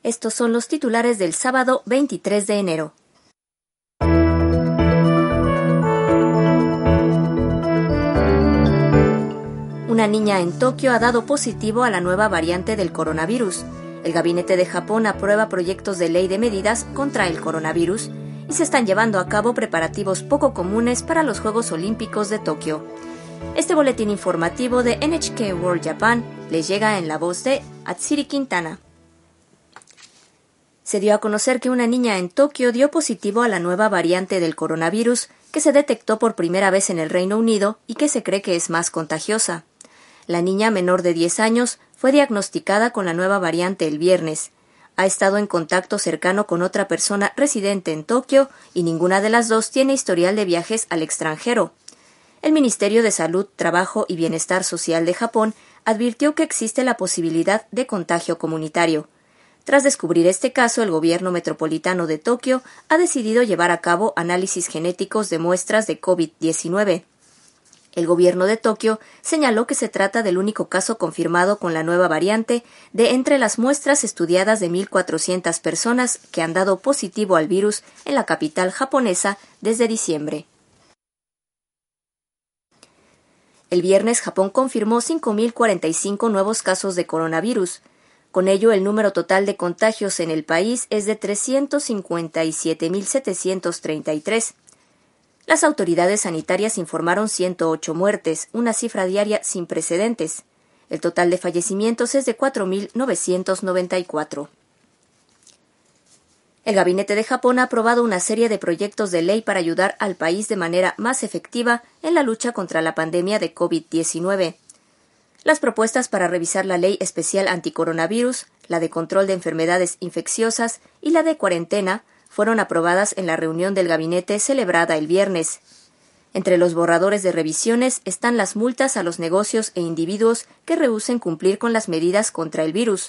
Estos son los titulares del sábado 23 de enero. Una niña en Tokio ha dado positivo a la nueva variante del coronavirus. El gabinete de Japón aprueba proyectos de ley de medidas contra el coronavirus y se están llevando a cabo preparativos poco comunes para los Juegos Olímpicos de Tokio. Este boletín informativo de NHK World Japan les llega en la voz de Atsiri Quintana. Se dio a conocer que una niña en Tokio dio positivo a la nueva variante del coronavirus que se detectó por primera vez en el Reino Unido y que se cree que es más contagiosa. La niña menor de 10 años fue diagnosticada con la nueva variante el viernes. Ha estado en contacto cercano con otra persona residente en Tokio y ninguna de las dos tiene historial de viajes al extranjero. El Ministerio de Salud, Trabajo y Bienestar Social de Japón advirtió que existe la posibilidad de contagio comunitario. Tras descubrir este caso, el gobierno metropolitano de Tokio ha decidido llevar a cabo análisis genéticos de muestras de COVID-19. El gobierno de Tokio señaló que se trata del único caso confirmado con la nueva variante de entre las muestras estudiadas de 1.400 personas que han dado positivo al virus en la capital japonesa desde diciembre. El viernes, Japón confirmó 5.045 nuevos casos de coronavirus. Con ello, el número total de contagios en el país es de 357.733. Las autoridades sanitarias informaron 108 muertes, una cifra diaria sin precedentes. El total de fallecimientos es de 4.994. El gabinete de Japón ha aprobado una serie de proyectos de ley para ayudar al país de manera más efectiva en la lucha contra la pandemia de COVID-19. Las propuestas para revisar la ley especial anticoronavirus, la de control de enfermedades infecciosas y la de cuarentena fueron aprobadas en la reunión del gabinete celebrada el viernes. Entre los borradores de revisiones están las multas a los negocios e individuos que rehúsen cumplir con las medidas contra el virus.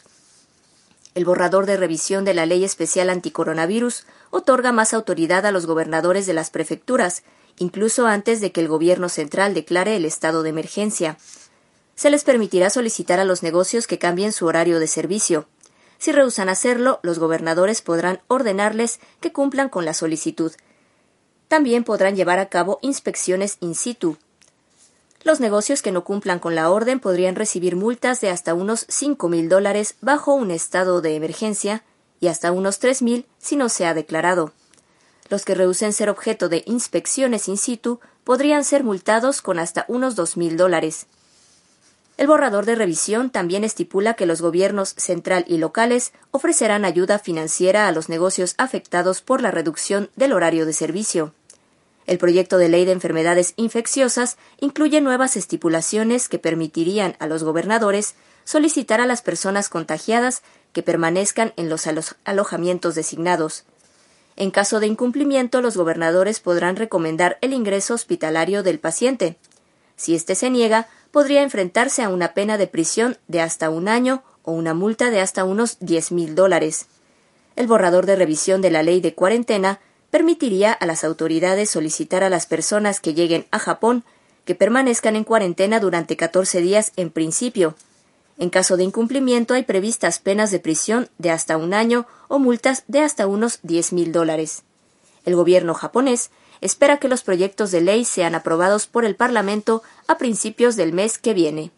El borrador de revisión de la ley especial anticoronavirus otorga más autoridad a los gobernadores de las prefecturas, incluso antes de que el gobierno central declare el estado de emergencia. Se les permitirá solicitar a los negocios que cambien su horario de servicio. Si rehúsan hacerlo, los gobernadores podrán ordenarles que cumplan con la solicitud. También podrán llevar a cabo inspecciones in situ. Los negocios que no cumplan con la orden podrían recibir multas de hasta unos $5.000 bajo un estado de emergencia y hasta unos $3.000 si no se ha declarado. Los que rehúsen ser objeto de inspecciones in situ podrían ser multados con hasta unos $2.000. El borrador de revisión también estipula que los gobiernos central y locales ofrecerán ayuda financiera a los negocios afectados por la reducción del horario de servicio. El proyecto de ley de enfermedades infecciosas incluye nuevas estipulaciones que permitirían a los gobernadores solicitar a las personas contagiadas que permanezcan en los alojamientos designados. En caso de incumplimiento, los gobernadores podrán recomendar el ingreso hospitalario del paciente. Si éste se niega, podría enfrentarse a una pena de prisión de hasta 1 año o una multa de hasta unos $10.000. El borrador de revisión de la ley de cuarentena permitiría a las autoridades solicitar a las personas que lleguen a Japón que permanezcan en cuarentena durante 14 días en principio. En caso de incumplimiento, hay previstas penas de prisión de hasta 1 año o multas de hasta unos $10.000. El gobierno japonés espera que los proyectos de ley sean aprobados por el Parlamento a principios del mes que viene.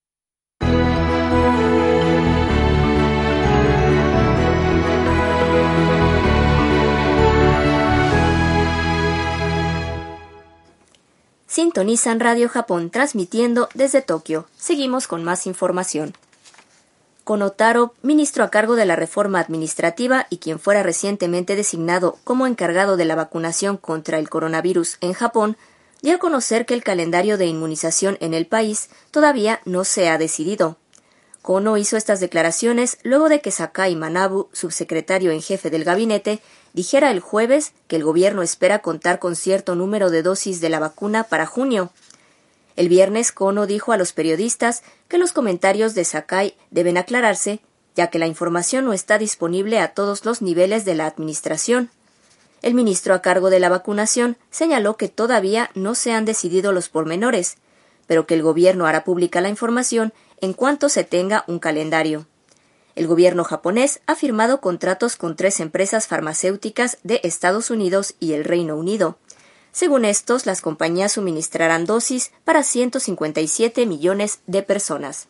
Sintonizan Radio Japón transmitiendo desde Tokio. Seguimos con más información. Kono Taro, ministro a cargo de la reforma administrativa y quien fuera recientemente designado como encargado de la vacunación contra el coronavirus en Japón, dio a conocer que el calendario de inmunización en el país todavía no se ha decidido. Kono hizo estas declaraciones luego de que Sakai Manabu, subsecretario en jefe del gabinete, dijera el jueves que el gobierno espera contar con cierto número de dosis de la vacuna para junio. El viernes, Kono dijo a los periodistas que los comentarios de Sakai deben aclararse, ya que la información no está disponible a todos los niveles de la administración. El ministro a cargo de la vacunación señaló que todavía no se han decidido los pormenores, pero que el gobierno hará pública la información en cuanto se tenga un calendario. El gobierno japonés ha firmado contratos con 3 empresas farmacéuticas de Estados Unidos y el Reino Unido. Según estos, las compañías suministrarán dosis para 157 millones de personas.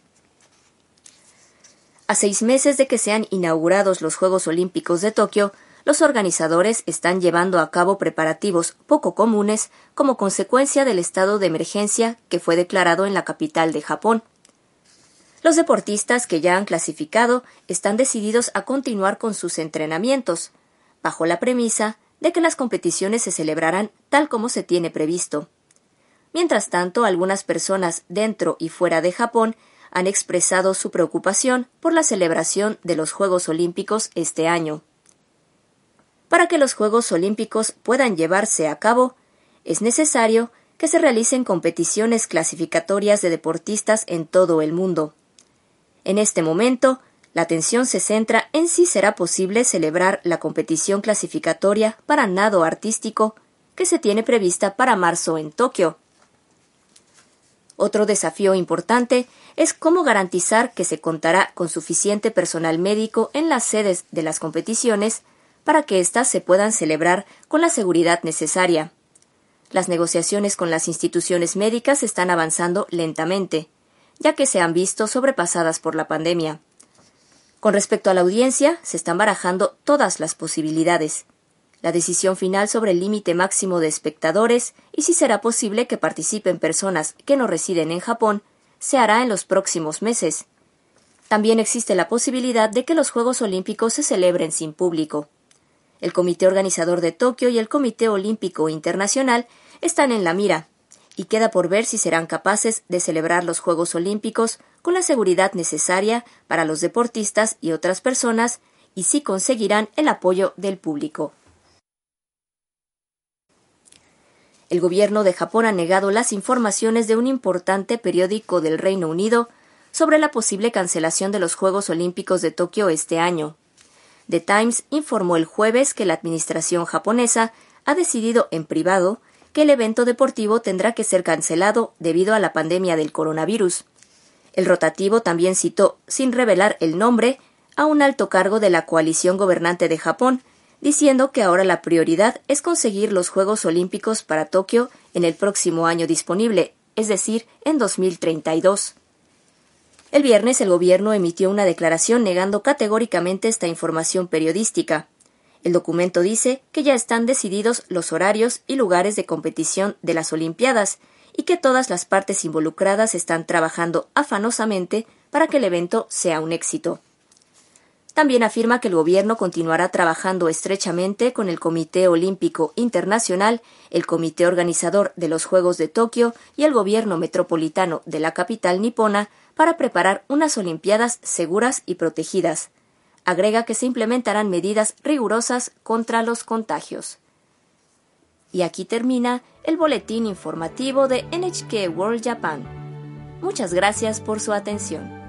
A 6 meses de que sean inaugurados los Juegos Olímpicos de Tokio, los organizadores están llevando a cabo preparativos poco comunes como consecuencia del estado de emergencia que fue declarado en la capital de Japón. Los deportistas que ya han clasificado están decididos a continuar con sus entrenamientos, bajo la premisa de que las competiciones se celebrarán tal como se tiene previsto. Mientras tanto, algunas personas dentro y fuera de Japón han expresado su preocupación por la celebración de los Juegos Olímpicos este año. Para que los Juegos Olímpicos puedan llevarse a cabo, es necesario que se realicen competiciones clasificatorias de deportistas en todo el mundo. En este momento, la atención se centra en si será posible celebrar la competición clasificatoria para nado artístico que se tiene prevista para marzo en Tokio. Otro desafío importante es cómo garantizar que se contará con suficiente personal médico en las sedes de las competiciones para que éstas se puedan celebrar con la seguridad necesaria. Las negociaciones con las instituciones médicas están avanzando lentamente, ya que se han visto sobrepasadas por la pandemia. Con respecto a la audiencia, se están barajando todas las posibilidades. La decisión final sobre el límite máximo de espectadores y si será posible que participen personas que no residen en Japón se hará en los próximos meses. También existe la posibilidad de que los Juegos Olímpicos se celebren sin público. El Comité Organizador de Tokio y el Comité Olímpico Internacional están en la mira, y queda por ver si serán capaces de celebrar los Juegos Olímpicos con la seguridad necesaria para los deportistas y otras personas y si conseguirán el apoyo del público. El gobierno de Japón ha negado las informaciones de un importante periódico del Reino Unido sobre la posible cancelación de los Juegos Olímpicos de Tokio este año. The Times informó el jueves que la administración japonesa ha decidido en privado que el evento deportivo tendrá que ser cancelado debido a la pandemia del coronavirus. El rotativo también citó, sin revelar el nombre, a un alto cargo de la coalición gobernante de Japón, diciendo que ahora la prioridad es conseguir los Juegos Olímpicos para Tokio en el próximo año disponible, es decir, en 2032. El viernes el gobierno emitió una declaración negando categóricamente esta información periodística. El documento dice que ya están decididos los horarios y lugares de competición de las Olimpiadas y que todas las partes involucradas están trabajando afanosamente para que el evento sea un éxito. También afirma que el gobierno continuará trabajando estrechamente con el Comité Olímpico Internacional, el Comité Organizador de los Juegos de Tokio y el gobierno metropolitano de la capital nipona para preparar unas Olimpiadas seguras y protegidas. Agrega que se implementarán medidas rigurosas contra los contagios. Y aquí termina el boletín informativo de NHK World Japan. Muchas gracias por su atención.